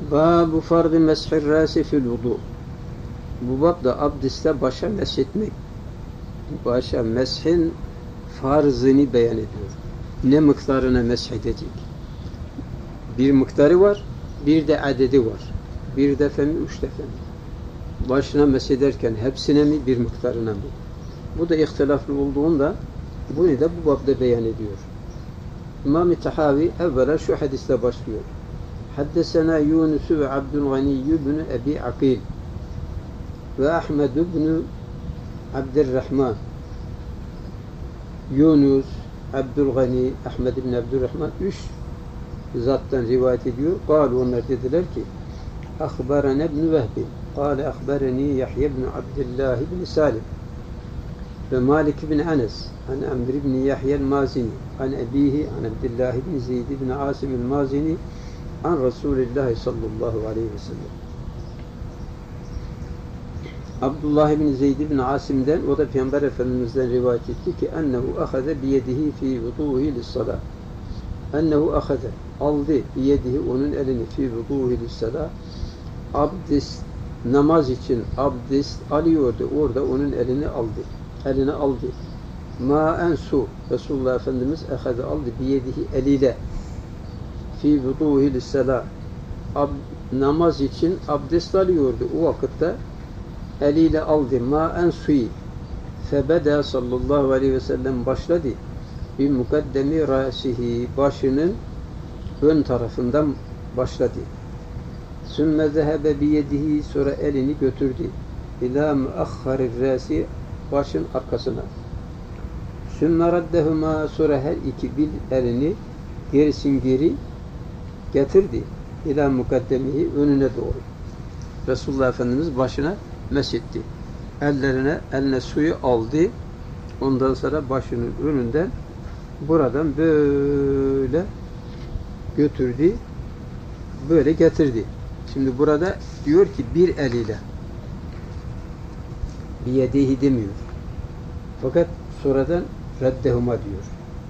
Bâbu fardı meshir râsi fil vudu. Bu bab da abdestte başa meshetmek. Başa meshin farzını beyan ediyor. Ne miktarına meshedecek? Bir miktarı var, bir de adedi var. Bir defa mi, üç defa mi? Başına meshederken hepsine mi, bir miktarına mı? Bu da ihtilaflı olduğunda bunu da bu babda beyan ediyor. İmam-ı Tahavi evvela şu hadisle başlıyor. Haddesena Yunus ve Abdülgani ibn Ebi Akil ve Ahmed ibn Abdurrahman. Yunus, Abdülgani, Ahmed ibn Abdurrahman üç zattan rivayet ediyor. Kâlu, onlar dediler ki Akhbarana ibn Vehbi kâle akhbarani Yahya ibn Abdullah ibn Salim ve Malik ibn Anas an Amr ibn Yahya el-Mazini an ebihi an Abdullah ibn Zeyd ibn Asim el-Mazini an Resulullah sallallahu aleyhi ve sellem. Abdullah ibn Zeyd ibn Asim'den, o da Peygamber Efendimiz'den rivayet etti ki ennehu ahaze biyedihi fi vuduhi lis-salah. Ennehu ahaze, aldı biyedihi, onun elini fi vuduhi lis-salah. Abdest, namaz için abdest alıyordu. Orada onun elini aldı. Elini aldı. Ma'en su. Resulullah Efendimiz ahaze, aldı biyedihi, eliyle fi vuduhi lis-salah. Namaz için abdest alıyordu. O vakitte eliyle aldı. Ma'en suyu. Febeda sallallahu aleyhi ve sellem başladı. Bir mukaddemi rasihi, başının ön tarafından başladı. Sümme zehebe biyedihi, sonra elini götürdü. İlâ muakhharir rasi, başın arkasına. Sümme raddehuma, sonra her iki bil elini gerisin geri getirdi. İlâ mukaddemihi, önüne doğru. Resulullah Efendimiz başına mesetti. Eline suyu aldı. Ondan sonra başının önünden buradan böyle götürdü. Böyle getirdi. Şimdi burada diyor ki bir eliyle, biyedihi demiyor. Fakat sonradan reddehuma diyor.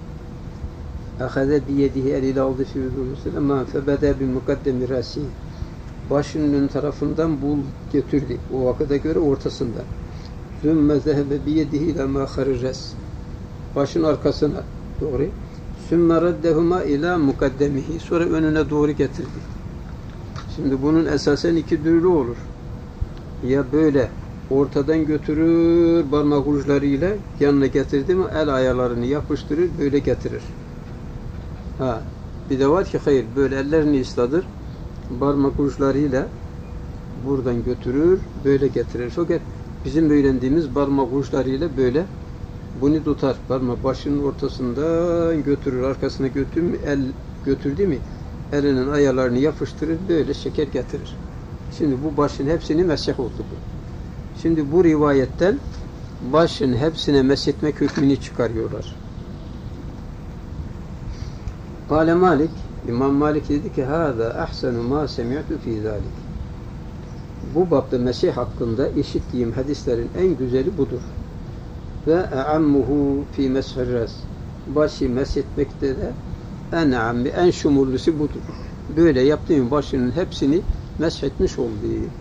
Ahaze biyedihi, eliyle aldı fi vudu'l ama febeda bi mukaddemi rasi, başının ön tarafından bul götürdü. O vakıda göre ortasından. Sümme zehebe biyedihi ila mâkharı res, başın arkasına doğru. Sümme reddehuma ila mukaddemihi, sonra önüne doğru getirdi. Şimdi bunun esasen iki türlü olur. Ya böyle ortadan götürür, parmak uçlarıyla yanına getirdi mi el ayalarını yapıştırır, böyle getirir. Bir de var ki hayır, böyle ellerini ısladır, parmak uçlarıyla buradan götürür, böyle getirir. Fakat bizim öğrendiğimiz parmak uçlarıyla böyle bunu tutar. Parmak başının ortasından götürür, arkasına götürdü mi elinin ayalarını yapıştırır, böyle şeker getirir. Şimdi bu başın hepsini meşh oldu bu. Şimdi bu rivayetten başın hepsine meshetmek hükmünü çıkarıyorlar. Kâle Malik, İmam Malik dedi ki hâzâ ahsenu mâ semi'tu fî zâlik. Bu babda mesih hakkında işittiğim hadislerin en güzeli budur. Ve e'ammuhu fî meshir ras. Başı meshetmekte de en şumurlusu budur. Böyle yaptığım başının hepsini meshetmiş oldu.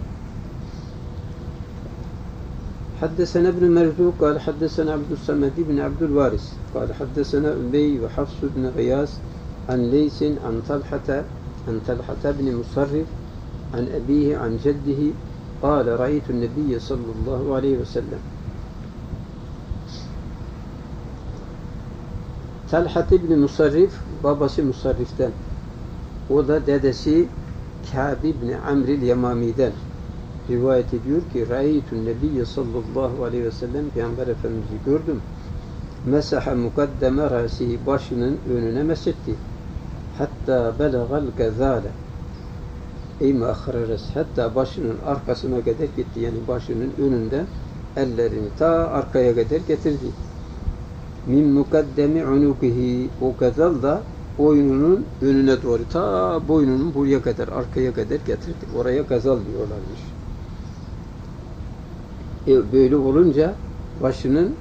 Haddesena ibn Merzuq kâle haddesena Abdüssamed ibn Abdülvaris kâle haddesena Übey ve Hafs ibn Gıyas an Leysin an Talhata ibn Musarrif an ebihi an ceddihi kâle ra'aytu'n nebiyye sallallahu aleyhi ve sellem. Talhat ibn Musarrif, babası Musarrif'ten. O da dedesi Kâb ibn Amr'il Yemami'den rivayet ediyor ki ra'aytu'n nebiyye sallallahu aleyhi ve sellem, Peygamber Efendimiz'i gördüm. Mesaha mukaddeme rasihi, başının önüne mesetti. Hatta belagal gazale, ey muakhara ras, hatta başının arkasına kadar gitti. Yani başının önünden ellerini ta arkaya kadar getirdi. Min mukaddemi unukihi, o gazal da boynunun önüne doğru, ta boynunun buraya kadar, arkaya kadar getirdi. Oraya gazal diyorlarmış. Böyle olunca başının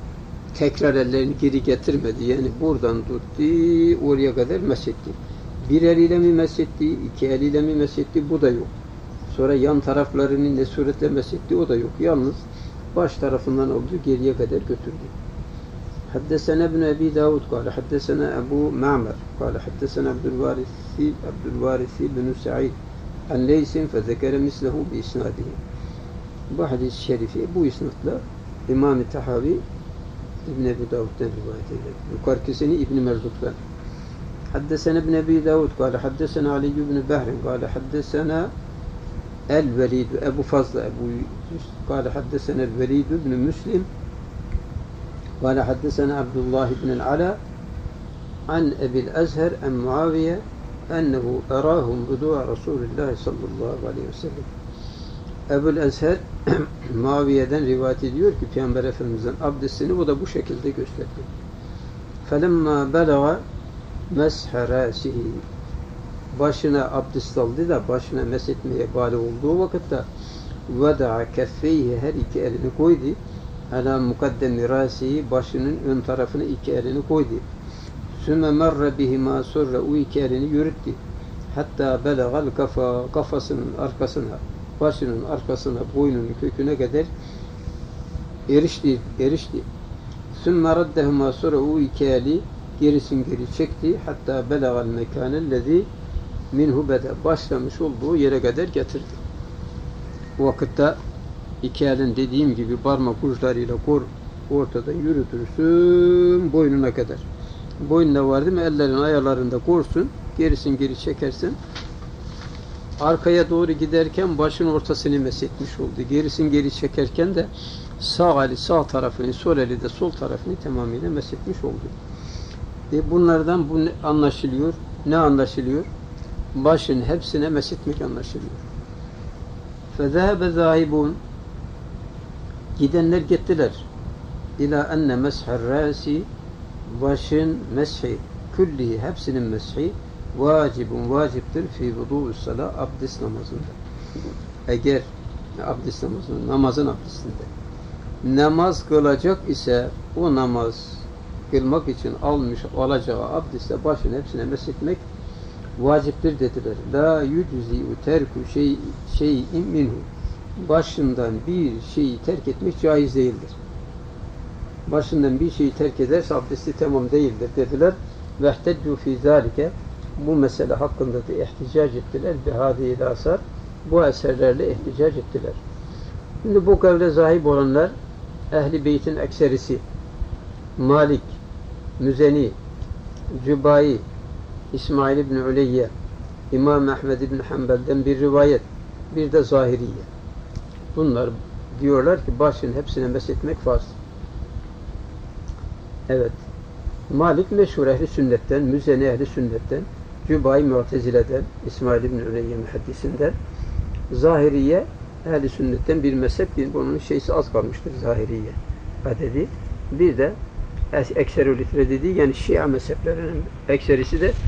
tekrar ellerini geri getirmedi. Yani buradan tuttu, oraya kadar mesetti. bir eliyle mi mesetti, iki eliyle mi mesetti, bu da yok. Sonra yan taraflarını ne suretle mesetti, o da yok. Yalnız baş tarafından oldu, geriye kadar götürdü. Haddesena ibn Ebi Davud kâle, haddesena Ebu Ma'mer kâle, haddesena Abdülvarisi bin Sa'id an Leysin fezekere mislehu bi isnadihi. Bu hadis-i şerifi bu isnatla İmam-ı Tahavi İbn Ebi Davud'dan rivayet eder. Yukarıkisini İbn Merzuk'tan. Haddesena ibn Ebi Davud kâle, haddesena Ali ibn Behrin kâle, haddesena El-Velid Ebu Fazla kâle, haddesena El-Velid ibn Müslim kâle, haddesena Abdullah ibn el-Ala an Ebil Ezher en Muaviye ennehu erahum budu'a Resulullah sallallahu aleyhi ve sellem. Ebu'l Ezher Muaviye'den rivayet ediyor ki Peygamber Efendimiz'in abdestini o da bu şekilde gösterdi. Felemma belaga meshe rasihi, başına abdest aldı da başına meshetmeye bâli olduğu vakitte veda'a keffeyhi, her iki elini koydu. Ala mukaddemi rasihi, başının ön tarafına iki elini koydu. Sümme merre bihima, sonra o iki elini yürüttü. Hatta belagal kafa, kafasının arkasına, başının arkasına, boynunun köküne kadar erişti. Sümme raddehuma, sonra o iki eli gerisin geri çekti. Hatta belagal mekanellezi minhu beda, başlamış olduğu yere kadar getirdi. O vakitte iki elin dediğim gibi parmak uçlarıyla ortadan yürütürsün boynuna kadar. Boynuna vardı mı ellerin ayarlarında korsun, gerisin geri çekersin. Arkaya doğru giderken başın ortasını meshetmiş oldu. Gerisin geri çekerken de sağ eli sağ tarafını, sol eli de sol tarafını tamamıyla meshetmiş oldu. Bunlardan bu anlaşılıyor. Ne anlaşılıyor? Başın hepsine meshetmek anlaşılıyor. فَذَهَبَ ذَاهِبُونَ, gidenler gittiler. İlâ enne mesh'er râsi, başın meshi, küllihi, hepsinin meshi, vaciptir fi vudu'us salah, abdest namazında. Eğer abdest namazında, namazın abdestinde namaz kılacak ise o namaz kılmak için alacağı abdestle başın hepsine meshetmek vaciptir dediler. La yüczi'u terku şey'in minhu, başından bir şeyi terk etmek caiz değildir. Başından bir şeyi terk ederse abdesti tamam değildir dediler. Vehteccu fî zâlike, bu mesele hakkında da ihticac ettiler. Bihâdîl asar, bu eserlerle ihticac ettiler. Şimdi bu kavle zahib olanlar Ehl-i Beyt'in ekserisi Malik, Müzeni, Cübayi, İsmail ibn Uleyye, İmam Ahmed ibn Hanbel'den bir rivayet, bir de Zahiriye. Bunlar diyorlar ki başın hepsine meshetmek farz. Evet. Malik meşhur ehli sünnetten, Müzeni ehli sünnetten, Cübayi Mu'tezile'den, İsmail ibn Uleyye muhaddisinden, Zahiriye ehli sünnetten bir mezhep, bunun şeysi az kalmıştır Zahiriye adedi. Bir de ekser-ü litre dediği, yani Şia mezheplerinin ekserisi de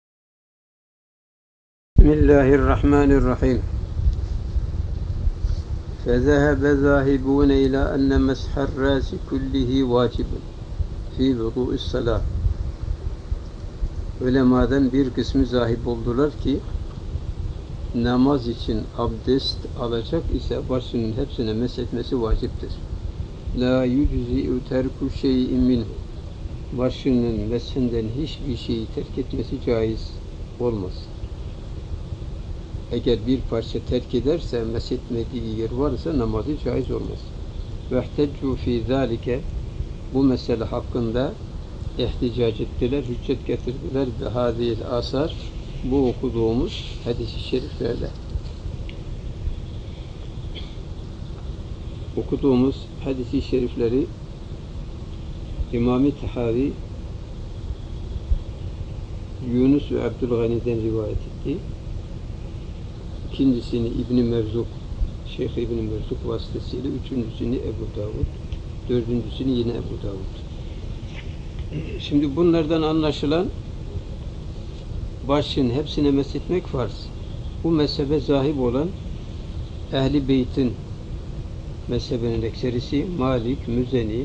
Bismillahirrahmanirrahim. فَذَهَبَ ذَاهِبُونَ إِلَى أَنَّ مَسْحَ الرَّاسِ كُلِّهِ وَاجِبٌ فِي وُضُوءِ الصَّلَاةِ. Ulemadan bir kısmı zahib oldular ki namaz için abdest alacak ise başının hepsine meshetmesi vaciptir. La yüczi'u terku şey'in minhu, başının meshinden hiçbir şeyi terk etmesi caiz olmaz. Eğer bir parça terk ederse, meshetmediği yer varsa namazı caiz olmaz. Vehteccu fî zâlike, bu mesele hakkında ihticac ettiler, hüccet getirdiler. Bihâzîl asar, bu okuduğumuz hadis-i şeriflerle. Okuduğumuz hadis-i şerifleri İmam-ı Tahavi Yunus ve Abdülgani'den rivayet etti. İkincisini İbn-i Merzuk, Şeyh İbn-i Merzuk vasıtasıyla, üçüncüsünü Ebu Davud, dördüncüsünü yine Ebu Davud. Şimdi bunlardan anlaşılan başın hepsine meshetmek farz. Bu mezhebe zahib olan Ehl-i Beyt'in mezhebinin ekserisi Malik, Müzeni,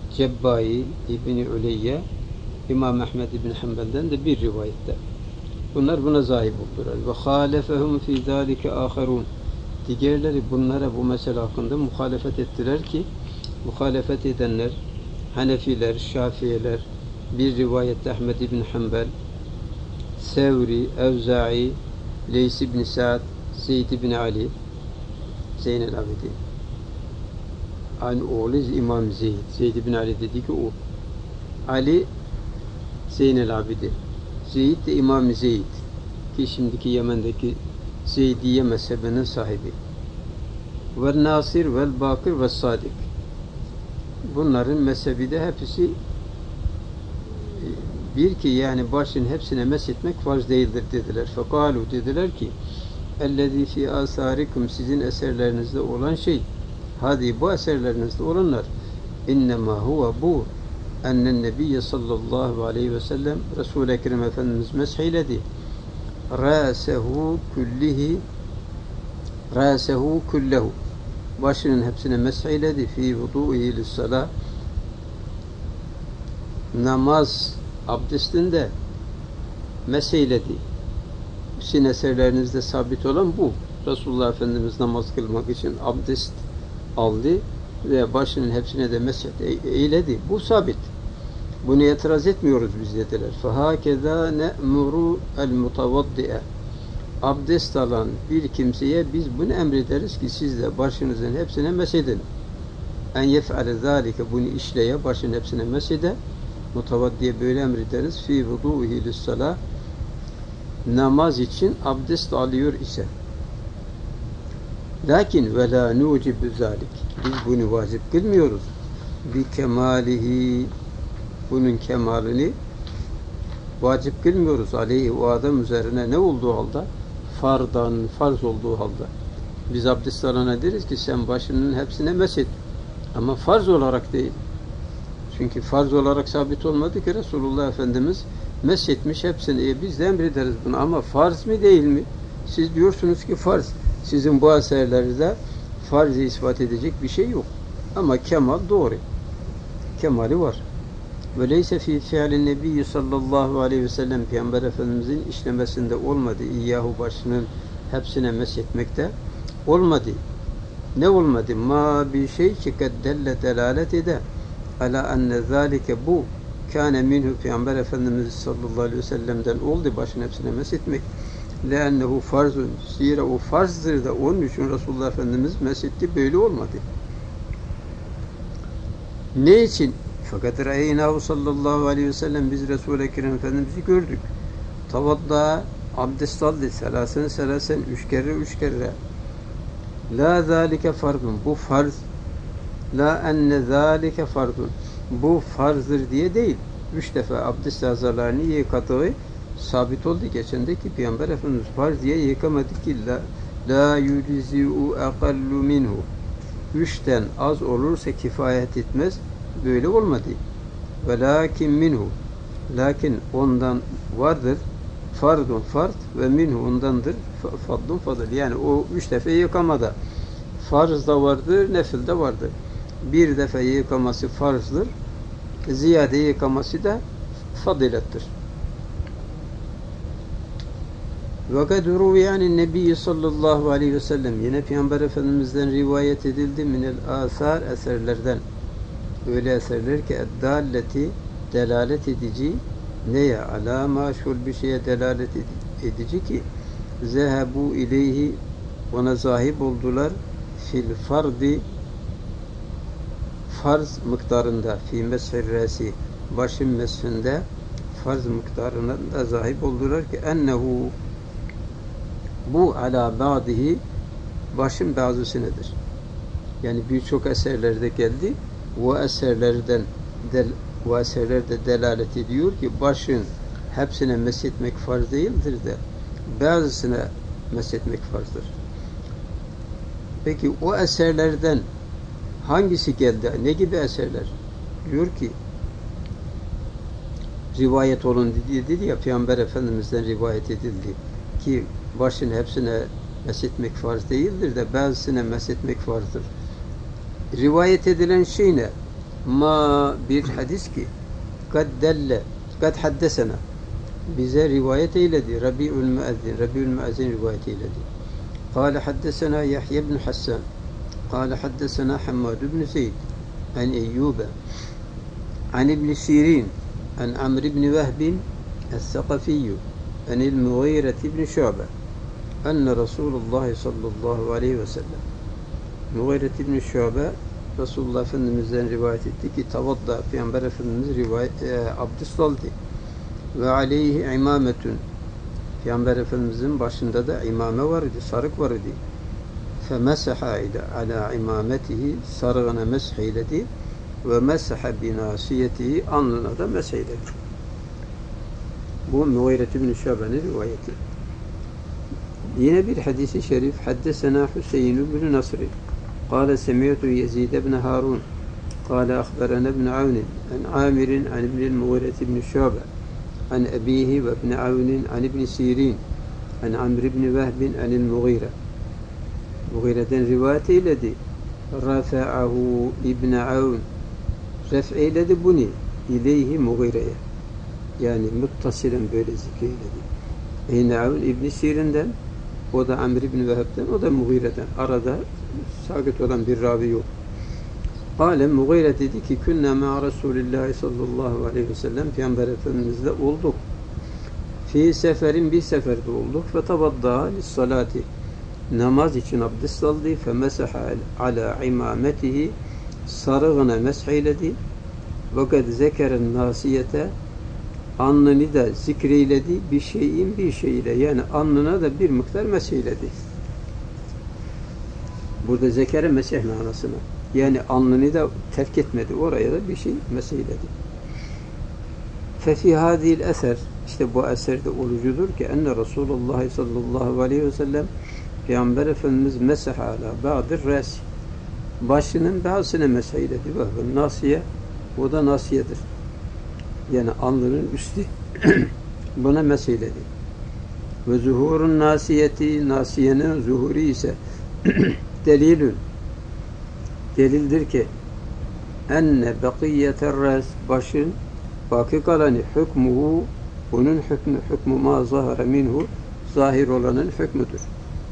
Cebbai, İbn-i Uleyye, İmam Ahmed İbn Hanbel'den de bir rivayette. Bunlar buna zahip oldular. Ve halefehum fi zalike aharun. Diğerleri bunlara bu mesele hakkında muhalefet ettiler ki muhalefet edenler Hanefiler, Şafiiler, bir rivayette Ahmed ibn Hanbel, Sevri, Evza'i, Leys ibn Sa'd, Zeyd ibn Ali, Zeynel Abidin. Aynı oğlu İmam Zeyd. Zeyd ibn Ali dedi ki o. Ali Zeynel Abidin. Zeyd de İmam Zeyd. Ki şimdiki Yemen'deki Zeydiye mezhebinin sahibi. Ve Nasir ve Bakir ve Sadik. Bunların mezhebi de hepsi bir ki yani başın hepsine meshetmek farz değildir dediler. Fekalu dediler ki ellezî fî âsârikum sizin eserlerinizde olan şey hadi bu eserlerinizde olanlar innemâ huve bu ennen nebiyye sallallahu aleyhi ve sellem Resul-i Ekrem Efendimiz mesheyledi râsehu kullehu başının hepsine mesheyledi fî vudû'ihi lissalâh namaz abdestinde mesheyledi. Sizin eserlerinizde sabit olan bu. Resulullah Efendimiz namaz kılmak için abdest aldı ve başının hepsine de meshet eyledi. Bu sabit. Bunu itiraz etmiyoruz biz dediler. فَهَاكَذَا نَأْمُرُ الْمُتَوَضِّئَ abdest alan bir kimseye biz bunu emrederiz ki siz de başınızın hepsine mesedin. En yef'ale zâlike bunu işleye başın hepsine mesede mutavaddiye böyle emrederiz. Fî vudûhi lissalâh namaz için abdest alıyor ise. Lakin ve lâ nucibu zâlik biz bunu vacip kılmıyoruz. Bi kemalihi bunun kemalini vacip kılmıyoruz. Aleyhi o adam üzerine ne olduğu halde? Farz olduğu halde. Biz abdest alana deriz ki sen başının hepsine meset. Ama farz olarak değil. Çünkü farz olarak sabit olmadı ki Resulullah Efendimiz meshetmiş hepsini. Biz de emrederiz bunu ama farz mı değil mi? Siz diyorsunuz ki farz. Sizin bu eserlerinizde farzı ispat edecek bir şey yok. Ama kemal doğru. Kemali var. Ve leyse fi fi'lin nebiyyi sallallahu aleyhi ve sellem Peygamber Efendimizin işlemesinde olmadı. İyyahu başının hepsine meshetmekte olmadı. Ne olmadı? Ma bir şey ki kaddelle delalet eder. Ala enne zâlike bu kâne minhu Peygamber Efendimiz sallallahu aleyhi ve sellem'den oldu başın hepsine meshetmek. Leannehu farzun. Zira o farzdır da onun için Resulullah Efendimiz meshetti böyle olmadı. Ne için? Fakat râeynahu sallallahu aleyhi ve sellem biz Resul-i Ekrem Efendimiz'i gördük. Tavadda abdest aldı. Selasen üç kere. La zâlike fardun. Bu farz. La enne zâlike fardun. Bu farzdır diye değil. 3 defa abdest azalarını yıkadığı sabit oldu. Geçendeki Peygamber Efendimiz farz diye yıkamadı ki la yucizi'u aqallu minhu. 3'ten az olursa kifayet etmez. Böyle olmadı. Ve lakin minhu. Lakin ondan vardır. Fardun fard ve minhu ondandır. Fardun fadıl. Yani o 3 defa yıkamada farz da vardır, nefil de vardır. Bir defa yıkaması farzdır. Ziyade yıkaması da fadilettir. Ve kad ruviyani Nebi sallallahu aleyhi ve sellem yine Peygamber Efendimiz'den rivayet edildi minel asar eserlerden. Öyle eserler ki eddalleti delalet edici neye? Ala maşhur bir şeye delalet edici ki zehebu ileyhi ona zahip oldular fil fardi farz miktarında fi meshir resi başın meshinde farz miktarına da zahip oldular ki ennehu bu ala ba'dihi başın bazısınedir. Yani birçok eserlerde geldi. O eserlerde delalet ediyor ki başın hepsine meshetmek farz değildir de bazısına meshetmek farzdır. Peki o eserlerden hangisi geldi? Ne gibi eserler? Diyor ki rivayet olun dedi ya Peygamber Efendimiz'den rivayet edildi ki başın hepsine meshetmek farz değildir de bazısına meshetmek farzdır. Rivayet edilen şey ne? Ma bir hadis ki kad haddesena bize rivayet eyledi. Rabi'ül Müezzin rivayet eyledi. Kâle haddesena Yahya ibn Hassan. Kâle haddesena Hammad ibn Zeyd. An Eyyûbe. An İbn Sirin. An Amr ibn Vehbin. Es-Sakafiyyü. An el-Mughire ibn Şu'be. Enne Resulullah sallallahu aleyhi ve sellem. Mughire ibn Şu'be Resulullah Efendimiz'den rivayet etti ki tavadda Peygamber Efendimiz abdest aldı. Ve aleyhi imametun. Peygamber Efendimiz'in başında da imame var idi, sarık var idi. Femesaha ala imametihi, sarığına mesheyledi ve mesaha binasiyetihi, alnına da mesheyledi. Bu Mughire ibn Şu'be'nin rivayeti. Yine bir hadisi şerif haddesena Hüseyin ibn Nasr قال سمعت يزيد بن هارون قال أخبرنا ابن عون عن عامر عن ابن المغيرة بن شعبة عن أبيه وابن عون عن ابن سيرين عن عمرو بن وهب عن المغيرة مغيرة رواية الذي رفعه ابن عون رفع الذي بني إليه مغيرة yani muttasilen böyle zikreyledi. İbn Avn İbn Sirin'den, o da Amr ibn Vehb'den, o da Mughire'den. Arada sakit olan bir ravi yok. Kâle Mughire dedi ki künne ma Resulillahi sallallahu aleyhi ve sellem Peygamber Efendimiz'le olduk. Fi seferin, bir seferde olduk. Fe tavadda lissalati, namaz için abdest aldı. Fe mesaha ala imametihi, sarığına mesheyledi. Ve kad zekeren nasiyete, alnını da zikreyledi bir şeyle, yani alnına da bir miktar mesheyledi. Burada zekere mesih manasına, yani alnını da terk etmedi, oraya da bir şey mesheyledi. Fefi hadil eser, işte bu eserde olucudur ki enne Resulullah sallallahu aleyhi ve sellem Peygamber Efendimiz mesaha ala ba'dir res, başının bazısına mesheyledi. Ve nasiye, o da nasiyedir. Yani alnının üstü buna mesheyledi. Ve zuhurun nasiyeti, nasiyenin zuhuru ise delildir ki enne bakiyeter res, başın baki kalanı hükmuhu, bunun hükmü ma zahara minhu, zahir olanın hükmüdür.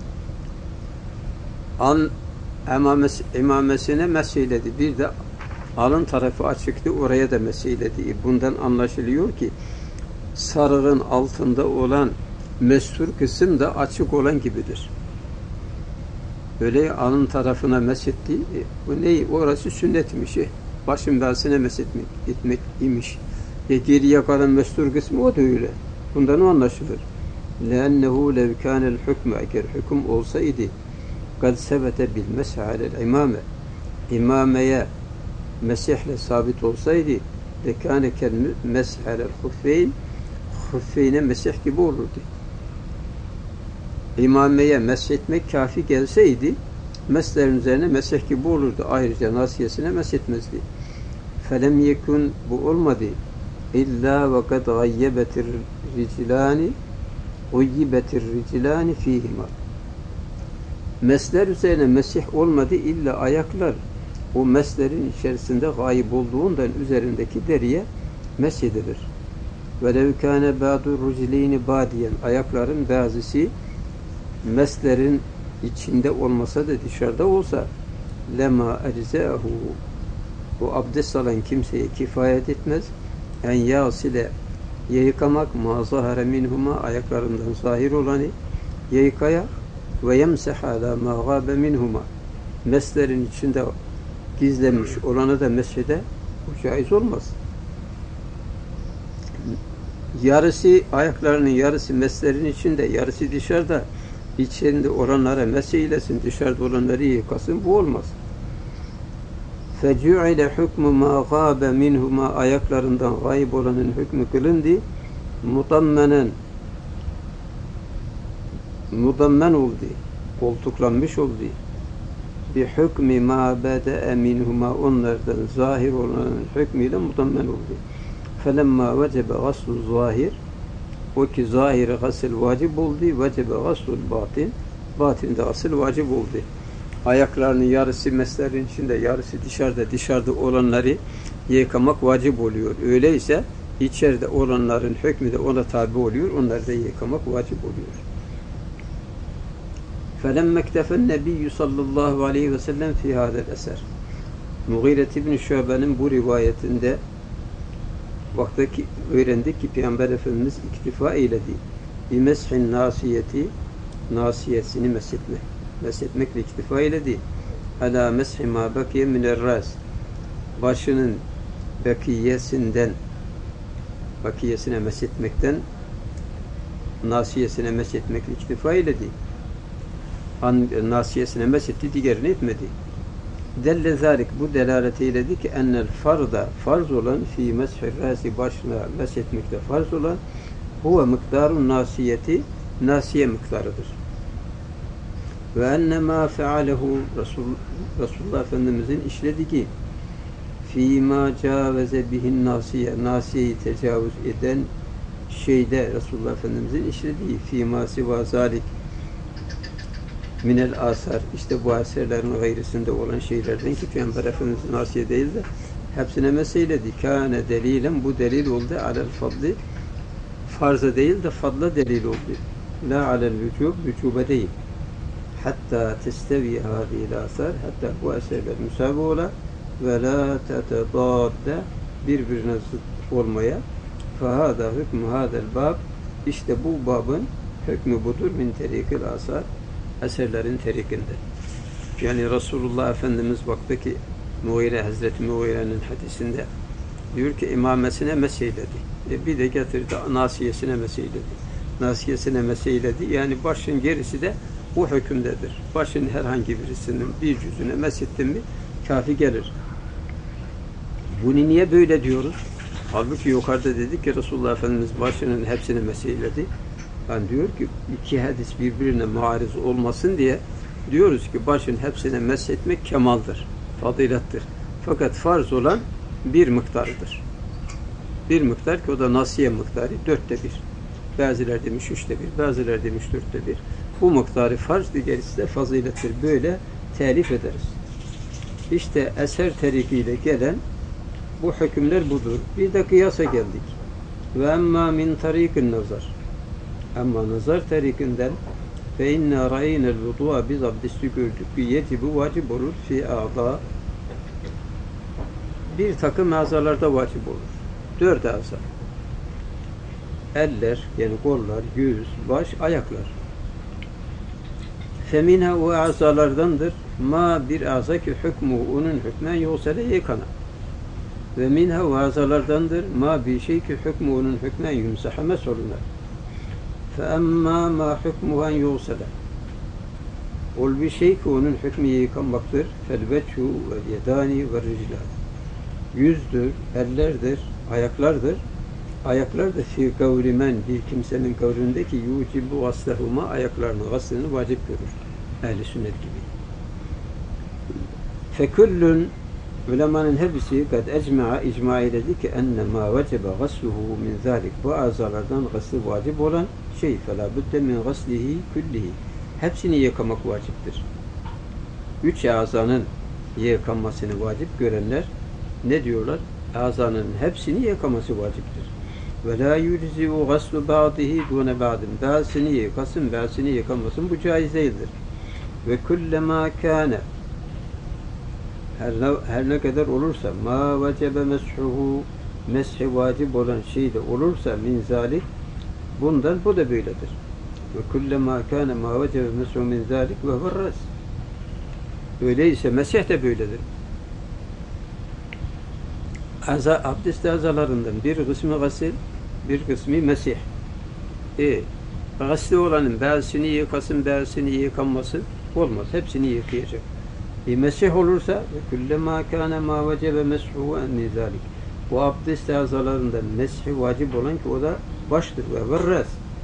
İmamesine mesheyledi. Bir de alın tarafı açıktı, oraya da mesheyledi. Bundan anlaşılıyor ki sarığın altında olan mestur kısım da açık olan gibidir. Böyle alın tarafına meshetti. Bu ne? Orası sünnetmiş. Başın belsine meshetmek imiş. Geriye kalan mestur kısmı o da öyle. Bundan o anlaşılır. لَاَنَّهُ لَوْ كَانَ الْحُكْمُ, eğer hüküm olsaydı قَدْ سَبَتَ بِالْمَسْحِ عَلَى الْاِمَامَ, imameye mesihle sabit olsaydı lekâne kel mesh alel huffeyn, huffeyne mesih gibi olurdu. İmameye mesh etmek kafi gelseydi meslerin üzerine mesih gibi olurdu. Ayrıca nasiyesine mesh etmezdi. Felem yekun, bu olmadı. İlla ve kad gayyebetir riclani fihima. Mesler üzerine mesih olmadı, illa ayaklar o meslerin içerisinde gayip olduğundan üzerindeki deriye mesedilir. وَلَوْ كَانَ بَعْدُ الرُّجْلِينِ بَادِيًا, ayakların bazısı meslerin içinde olmasa da dışarıda olsa لَمَا اَجْزَاهُ, o abdest alan kimseye kifayet etmez. En yasile, yıkamak, مَا ظَهَرَ مِنْهُمَا, ayaklarından zahir olanı yıkaya, وَيَمْسَحَ عَلَى مَا غَابَ مِنْهُمَا, meslerin içinde gizlenmiş olanı da mescide bu caiz olmaz. Yarısı, ayaklarının yarısı meslerin içinde, yarısı dışarıda, içinde olanlara meseylesin, dışarıda olanları yıkasın, bu olmaz. فَجُعِلَ حُكْمُ مَا غَابَ مِنْهُمَا, ayaklarından gayb olanın hükmü kılındı. Mudammen oldu, koltuklanmış oldu. Bi hükmü ma bede'e minhuma, onlardan zahir olanın hükmüyle mudammen oldu. Felemma vecebe gaslu zahir, o ki zahiri gasl vacip oldu, vecebe gaslu batin, batinde gasl vacip oldu. Ayaklarının yarısı meslerin içinde, yarısı dışarıda, dışarıda olanları yıkamak vacip oluyor. Öyleyse içeride olanların hükmü de ona tabi oluyor. Onları da yıkamak vacip oluyor. فَلَمَّ اكْتَفَ النَّبِيُّ sallallahu aleyhi ve sellem فِي هَذَا الْأَسَرِ Mughire ibn Şube'nin bu rivayetinde vaktaki öğrendik ki Peygamber Efendimiz iktifa eyledi. بِمَسْحٍ nasiyeti nasiyesini meshetmek. Meshetmekle iktifa eyledi. عَلَى مَسْحِ مَا بَكِيَ مِنَ الرَّاسِ Başının bakiyesine meshetmekten nasiyesine meshetmekle iktifa eyledi. Nasiyesine meshetti, diğerini etmedi. Delle zalik bu delalet eyledi ki ennel farz olan fi meshir rasi başına meshetmekte farz olan huve miktarun nasiyeti nasiye miktarıdır. Ve enne ma fealehu Resulullah Efendimizin işlediği fîmâ câveze bihin nasiyeyi tecavüz eden şeyde Resulullah Efendimizin işlediği fîmâ sivâ zalik minel asar işte bu eserlerin gayrısında olan şeylerden ki Peygamber Efendimizin nasiye değil de hepsine meseyledi. Kâne delilen bu delil oldu alel fadli farza değil de fadla delil oldu. La alel vücube değil. Hatta testevi hâzîl asar hatta bu eserler müsavi ola ve la tetedâdde birbirine zıt olmaya fehâdâ hükmü hâzel bab işte bu babın hükmü budur min terikil asar eserlerin terikinde. Yani Resulullah Efendimiz vaktaki Hazreti Muğire'nin hadisinde diyor ki imamesine meseyledi. Bir de getirdi nasiyesine meseyledi. Nasiyesine meseyledi. Yani başın gerisi de bu hükümdedir. Başın herhangi birisinin bir cüzüne mesettin mi kafi gelir. Bunu niye böyle diyoruz? Halbuki yukarıda dedik ki Resulullah Efendimiz başının hepsini meseyledi. Yani diyor ki iki hadis birbirine muariz olmasın diye diyoruz ki başın hepsine meshetmek kemaldir, fazilettir. Fakat farz olan bir miktarıdır. Bir miktar ki o da nasiye miktarı 4'te 1. Bazıları demiş 3'te 1, bazıları demiş 4'te 1. Bu miktarı farz, diğerisi de fazilettir. Böyle telif ederiz. İşte eser terikiyle gelen bu hükümler budur. Bir de kıyasa geldik. Ve emma min tarikin nazar. Ama nazar tarikinden fe inna ra'inel vudu'a biz abdesti gördük ki yecibu vacip olur fi a'da bir takım azalarda vacip olur. 4 aza. Eller, yani kollar, yüz, baş, ayaklar. Femine o azalardandır. Ma bir aza ki hükmü onun hükmen yosele yıkana. Ve minha o azalardandır. Ma bir şey ki hükmü onun hükmen yumsahame sorunlar. Fe emma ma hükmühen yosele. Ol bir şey ki onun hükmü yıkanmaktır. Fel veçhu ve yedani ve riclan. Yüzdür, ellerdir, ayaklardır. Ayaklar da fi kavrimen bir kimsenin kavrindeki yucibu gaslehuma ayaklarını gaslını vacip görür. Ehl-i sünnet gibi. Fekullun ulemanın hepsi kad ecma'a icma eyledi ki enne ma vecebe gasluhu min zalik bu azalardan gaslı vacip olan şey fela budde min gaslihi küllihi hepsini yıkamak vaciptir. 3 azanın yıkanmasını vacip görenler ne diyorlar? Azanın hepsini yıkaması vaciptir. Ve la yujzi'u gaslu ba'dihi dune ba'din. Bazısını yıkasın, bazısını yıkamasın. Bu caiz değildir. Ve kullema kâne her ne kadar olursa ma vecebe meshuhu meshi vacip olan şey de olursa min zalik bundan bu da böyledir. Ve kullema kâne ma vecebe meshuhu min zalik ve hurras. Öyleyse mesih de böyledir. Abdest azalarından bir kısmı gasil, bir kısmı mesih. Gasli olanın bazısını yıkasın, bazısını yıkanmasın olmaz. Hepsini yıkayacak. Mesih olursa kullema kana ma vecebe meshuhu en zalik. Bu abdest azalarından meshi vacip olan ki o da baştır ve varras.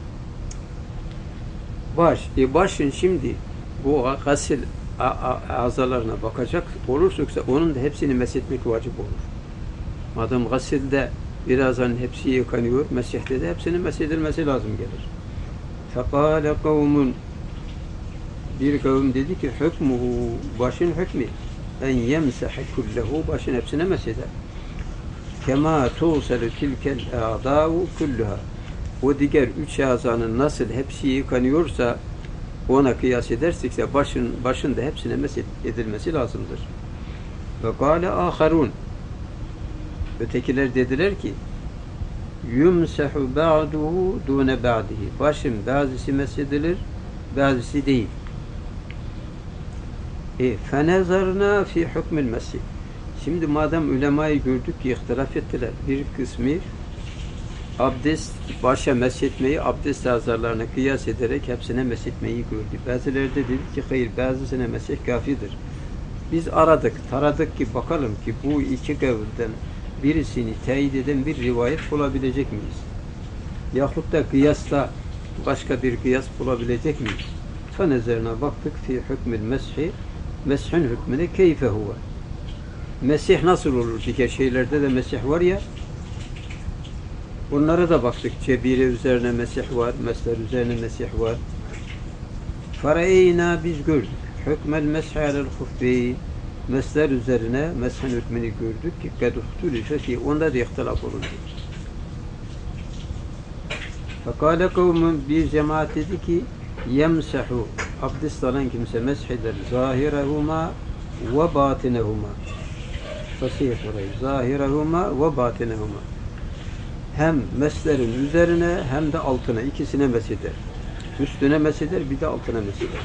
Baş. Başın şimdi bu gasil azalarına bakacak olursa onun da hepsini meshetmek vacip olur. Madem gasilde birazdan hepsi yıkanıyor, mesihte de hepsinin mesedilmesi lazım gelir. Fekâle kavmun bir kavim dedi ki hükmuhu başın hükmü en yemsehe kullehu başın hepsine mesheder. kema tuğselu tilkel a'dâ'u kulluha. O diğer üç azanın nasıl hepsi yıkanıyorsa ona kıyas edersekse başın da hepsine edilmesi lazımdır. Ve kâle âkharûn. Ötekiler dediler ki yumsahu ba'duhu dûne ba'dihi. Başın bazısı mesedilir, bazısı değil. Fenezarna fi hukmil mesih. Şimdi madem ulemayı gördük ki ihtilaf ettiler. Bir kısmı abdest, başa meshetmeyi abdest azarlarına kıyas ederek hepsine meshetmeyi gördü. Bazıları da dedi ki hayır, bazısına mesih kafidir. Biz aradık, taradık ki bakalım ki bu iki kavulden birisini teyit eden bir rivayet bulabilecek miyiz? Yahut da kıyasla başka bir kıyas bulabilecek miyiz? Fenezerine baktık fi hükmül meshi, meshun hükmüne keyfe huve. Mesih nasıl olur? Diğer şeylerde de mesih var ya, bunlara da baktık. Cebire üzerine mesih var, mesler üzerine mesih var. Fareyna, biz gördük. Hükmel meshi alel huffi, mesler üzerine meshen hükmünü gördük ki kad uhtulife ki onda da ihtilaf olundu. Fekale kavmun, bir cemaat dedi ki yemsahu, abdest alan kimse mesheder zahirehuma ve batinehuma. Fasih orayı. Zahirehuma ve batinehuma. Hem meslerin üzerine hem de altına, ikisine mesheder. Üstüne mesheder, bir de altına mesheder.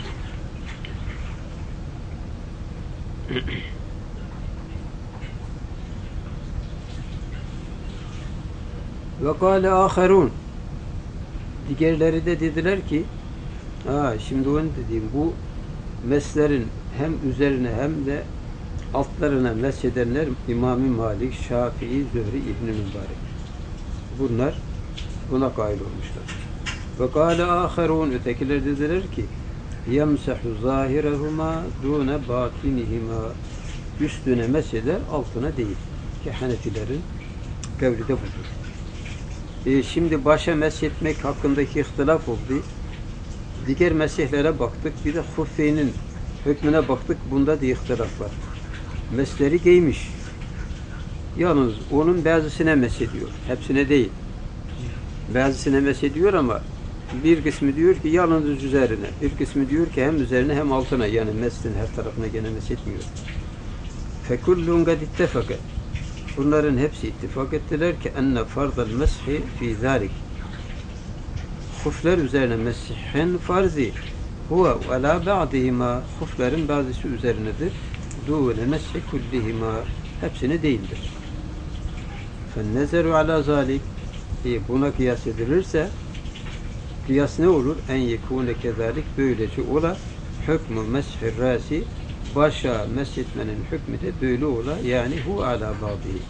Ve kâle âkharûn. Diğerleri de dediler ki şimdi onu dediğim bu meslerin hem üzerine hem de altlarına meshedenler İmam-ı Malik, Şafii, Zühri, İbn-i Mübarek. Bunlar buna kail olmuşlar. Ve kâle âkharûn, ötekiler dediler ki yemsahu zâhirehuma dûne bâtinihima. Üstüne mesheder, altına değil. Ki Hanefilerin kavli de budur. Şimdi başa meshetmek hakkındaki ihtilaf oldu. Diğer meslehlere baktık. Bir de huffeynin hükmüne baktık. Bunda da ihtilaf var. Mesleri giymiş. Yalnız onun bazısına meshediyor. Hepsine değil. Bazısına meshediyor ama bir kısmı diyor ki yalnız üzerine. Bir kısmı diyor ki hem üzerine hem altına. Yani meslin her tarafına gene meshetmiyor. Fekullun kad ittefaka. Bunların hepsi ittifak ettiler ki enne fardal meshi fi zalik. Hufler üzerine meshin farzi huve ve la ba'dihima. Huflerin bazısı üzerinedir. Dûne meshi kullihima. Hepsine değildir. Fennezeru ala zalik. Buna kıyas edilirse kıyas ne olur? En yekûne kezalik. Böylece ola hükmü meshir rasi. Başa meshetmenin hükmü de böyle ola. Yani hu ala ba'dihi.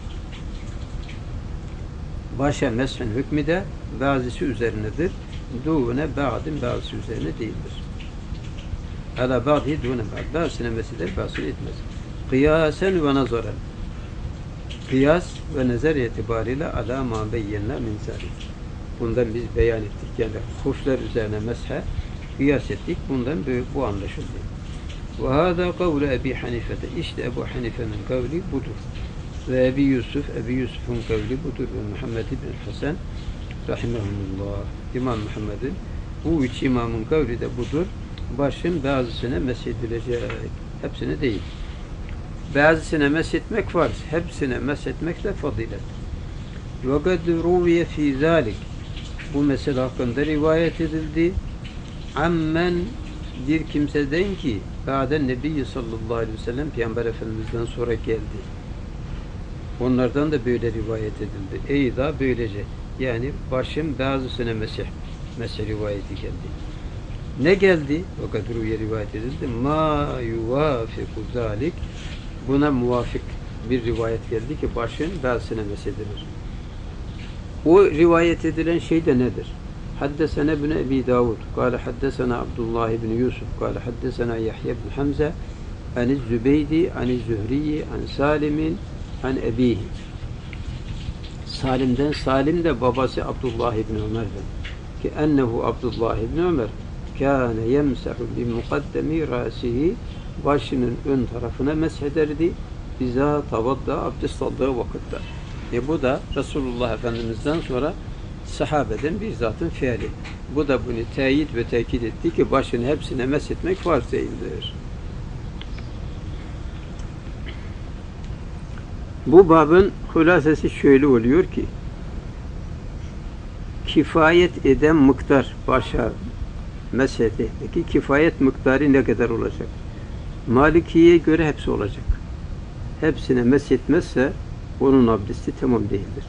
Başa meshin hükmü de bazısı üzerinedir. Dûne ba'din, bazısı üzerine değildir. Ala ba'dihi dûne ba'd. Bazısına mesheder, bazısına etmez. Kıyasen ve nazaran. Kıyas ve nazar itibariyle ala ma beyyenna min zalik. Bundan biz beyan ettik. Yani hufler üzerine meshe kıyas ettik. Bundan bu anlaşıldı. Ve hâzâ kavlu Ebi Hanife'de. İşte Ebu Hanife'nin kavli budur. Ve Ebi Yusuf'un kavli budur. Ve Muhammed ibn Hasan rahimahumullah. İmam Muhammed'in bu üç imamın kavli de budur. Başın bazısına meshedilecek. Hepsine değil. Bazısına meshetmek farz. Hepsine meshetmek de fazilet. Ve kad ruviye fî zâlik. Bu mesele hakkında rivayet edildi. Ammen bir kimseden ki ba'den Nebi sallallahu aleyhi ve sellem Peygamber Efendimiz'den sonra geldi. Onlardan da böyle rivayet edildi. Eyda böylece. Yani başın bazısına mesih rivayeti geldi. Ne geldi? O kadruya rivayet edildi. Ma yuvafiku zalik. Buna muvafık bir rivayet geldi ki başın bazısına mesedilir. O rivayet edilen şey de nedir? Haddesena ibn Ebi Davud. Kâle haddesena Abdullah ibn Yusuf. Kâle haddesena Yahya ibn Hamza. Aniz Zübeydi, aniz Zühriyi, an Salim'in, an Ebihi. Salim'den, Salim de babası Abdullah ibn Ömer'den. Ki ennehu Abdullah ibn Ömer kâne yemsahu bi mukaddemi râsihi, başının ön tarafına meshederdi. Biza tavadda, abdest aldığı vakitte. Bu da Resulullah Efendimiz'den sonra sahabeden bir zatın fiili. Bu da bunu teyit ve tekit etti ki başın hepsine meshetmek farz değildir. Bu babın hulasesi şöyle oluyor ki kifayet eden miktar başa meshetteki kifayet miktarı ne kadar olacak? Malikiye'ye göre hepsi olacak. Hepsine meshetmezse onun abdesti tamam değildir.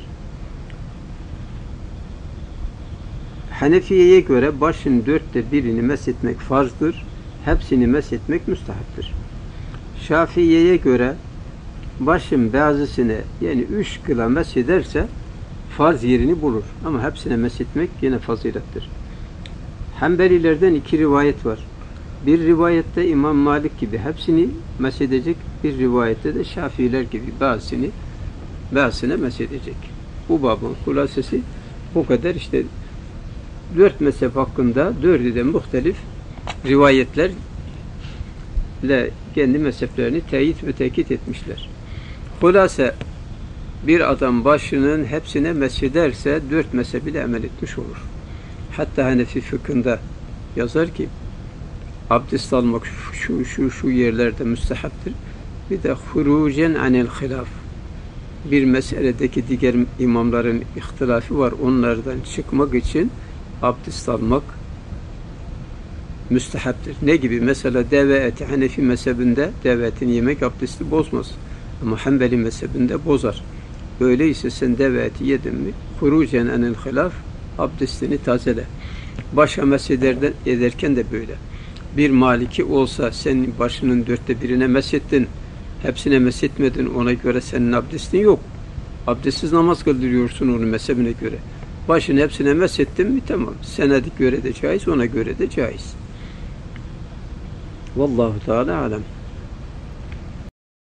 Hanefiye'ye göre başın 1/4'ünü meshetmek farzdır. Hepsini meshetmek müstahaptır. Şafii'ye göre başın bazısını yani 3 kıla meshederse farz yerini bulur. Ama hepsine meshetmek yine fazilettir. Hanbelilerden 2 rivayet var. Bir rivayette İmam Malik gibi hepsini meshedecek, bir rivayette de Şafiiler gibi bazısına meshedecek. Bu babın hulasesi bu kadar. İşte 4 mezhep hakkında 4'ü de muhtelif rivayetlerle kendi mezheplerini teyit ve tekit etmişler. Hulasa bir adam başının hepsine meshederse 4 mezhebi de emel etmiş olur. Hatta Hanefi fıkhında yazar ki abdest almak şu yerlerde müstehaptır. Bir de hurucen anil hilaf. Bir meseledeki diğer imamların ihtilafı var. Onlardan çıkmak için abdest almak müstehaptır. Ne gibi? Mesela deve eti Hanefi mezhebinde deve etini yemek abdesti bozmaz. Ama Hanbeli mezhebinde bozar. Öyleyse sen deve eti yedin mi? Hurucen anil hilaf abdestini tazele. Başa mesederken de böyle. Bir Maliki olsa senin başının 1/4'ine meshettin, hepsine meshetmedin, ona göre senin abdestin yok. Abdestsiz namaz kıldırıyorsun onu mezhebine göre. Başın hepsine meshettin mi tamam. Sana göre de caiz, ona göre de caiz. Vallahu Teala alem.